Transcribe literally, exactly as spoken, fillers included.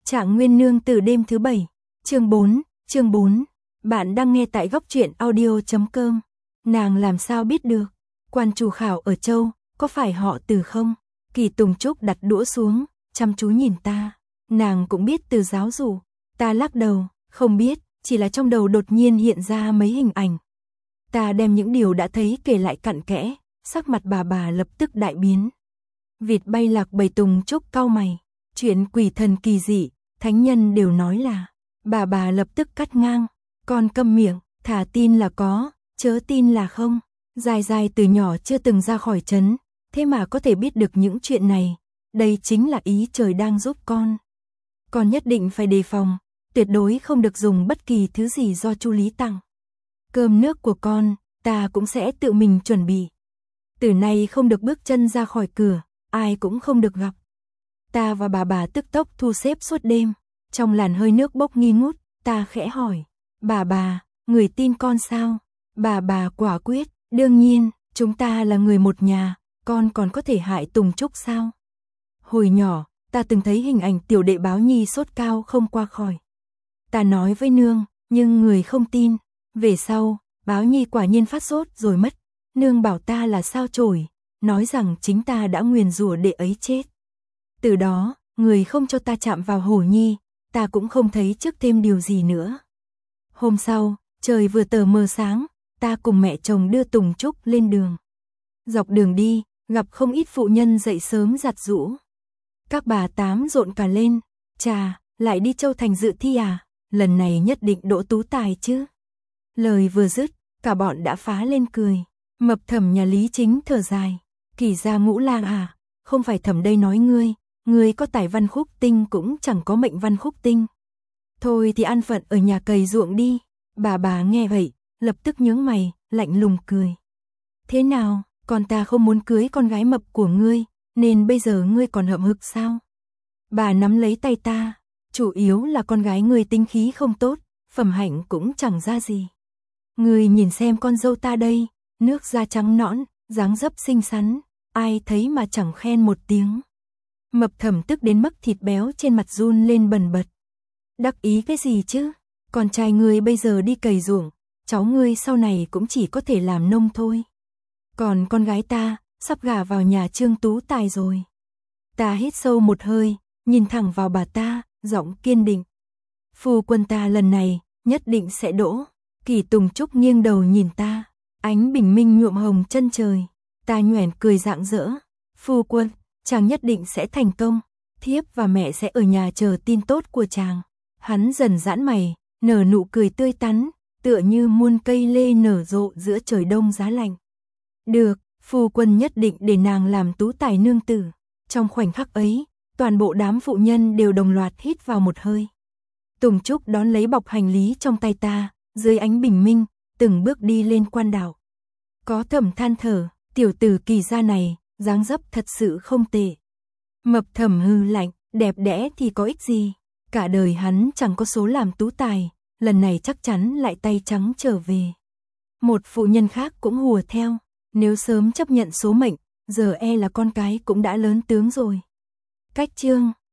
Trạng Nguyên Nương Tử đêm thứ bảy, chương bốn, chương bốn. Bạn đang nghe tại góc truyện audio chấm com. Nàng làm sao biết được? Quan chủ khảo ở Châu, có phải họ Từ không? Kỳ Tùng Trúc đặt đũa xuống, chăm chú nhìn ta. Nàng cũng biết Từ giáo dụ. Ta lắc đầu, không biết, chỉ là trong đầu đột nhiên hiện ra mấy hình ảnh. Ta đem những điều đã thấy kể lại cặn kẽ, sắc mặt bà bà lập tức đại biến. Vịt bay lạc bầy. Tùng Trúc cau mày. Chuyện quỷ thần kỳ dị, thánh nhân đều nói là. Bà bà lập tức cắt ngang. Con câm miệng, thả tin là có, chớ tin là không. Dài dài từ nhỏ chưa từng ra khỏi trấn, thế mà có thể biết được những chuyện này. Đây chính là ý trời đang giúp con. Con nhất định phải đề phòng, tuyệt đối không được dùng bất kỳ thứ gì do Chu Lý tặng. Cơm nước của con, ta cũng sẽ tự mình chuẩn bị. Từ nay không được bước chân ra khỏi cửa, ai cũng không được gặp. Ta và bà bà tức tốc thu xếp suốt đêm. Trong làn hơi nước bốc nghi ngút, ta khẽ hỏi. Bà bà, người tin con sao? Bà bà quả quyết, đương nhiên, chúng ta là người một nhà, con còn có thể hại Tùng Trúc sao? Hồi nhỏ, ta từng thấy hình ảnh tiểu đệ Báo Nhi sốt cao không qua khỏi. Ta nói với nương, nhưng người không tin. Về sau, Báo Nhi quả nhiên phát sốt rồi mất. Nương bảo ta là sao chổi, nói rằng chính ta đã nguyền rủa đệ ấy chết. Từ đó, người không cho ta chạm vào Hổ Nhi, ta cũng không thấy trước thêm điều gì nữa. Hôm sau, trời vừa tờ mờ sáng, ta cùng mẹ chồng đưa Tùng Trúc lên đường. Dọc đường đi, gặp không ít phụ nhân dậy sớm giặt giũ. Các bà tám rộn cả lên, chà, lại đi Châu Thành dự thi à, lần này nhất định đỗ tú tài chứ. Lời vừa dứt, cả bọn đã phá lên cười. Mập Thẩm nhà Lý Chính thở dài, Kỳ gia Ngũ Lang à, không phải Thẩm đây nói ngươi, ngươi có tài văn khúc tinh cũng chẳng có mệnh văn khúc tinh. Thôi thì an phận ở nhà cày ruộng đi. Bà bà nghe vậy, lập tức nhướng mày, lạnh lùng cười. Thế nào, con ta không muốn cưới con gái mập của ngươi, nên bây giờ ngươi còn hậm hực sao? Bà nắm lấy tay ta, chủ yếu là con gái ngươi tính khí không tốt, phẩm hạnh cũng chẳng ra gì. Ngươi nhìn xem con dâu ta đây, nước da trắng nõn, dáng dấp xinh xắn, ai thấy mà chẳng khen một tiếng. Mập Thẩm tức đến mức thịt béo trên mặt run lên bần bật. Đắc ý cái gì chứ? Con trai ngươi bây giờ đi cày ruộng, cháu ngươi sau này cũng chỉ có thể làm nông thôi. Còn con gái ta, sắp gả vào nhà Trương Tú Tài rồi. Ta hít sâu một hơi, nhìn thẳng vào bà ta, giọng kiên định. Phu quân ta lần này, nhất định sẽ đỗ. Kỳ Tùng Trúc nghiêng đầu nhìn ta, ánh bình minh nhuộm hồng chân trời. Ta nhoẻn cười rạng rỡ. Phu quân, chàng nhất định sẽ thành công. Thiếp và mẹ sẽ ở nhà chờ tin tốt của chàng. Hắn dần giãn mày, nở nụ cười tươi tắn, tựa như muôn cây lê nở rộ giữa trời đông giá lạnh. Được, phu quân nhất định để nàng làm tú tài nương tử. Trong khoảnh khắc ấy, toàn bộ đám phụ nhân đều đồng loạt hít vào một hơi. Tùng Trúc đón lấy bọc hành lý trong tay ta, dưới ánh bình minh, từng bước đi lên quan đạo. Có Thẩm than thở, tiểu tử Kỳ gia này, dáng dấp thật sự không tệ. Mập Thẩm hư lạnh, đẹp đẽ thì có ích gì? Cả đời hắn chẳng có số làm tú tài, lần này chắc chắn lại tay trắng trở về. Một phụ nhân khác cũng hùa theo, nếu sớm chấp nhận số mệnh, giờ e là con cái cũng đã lớn tướng rồi. Cách chương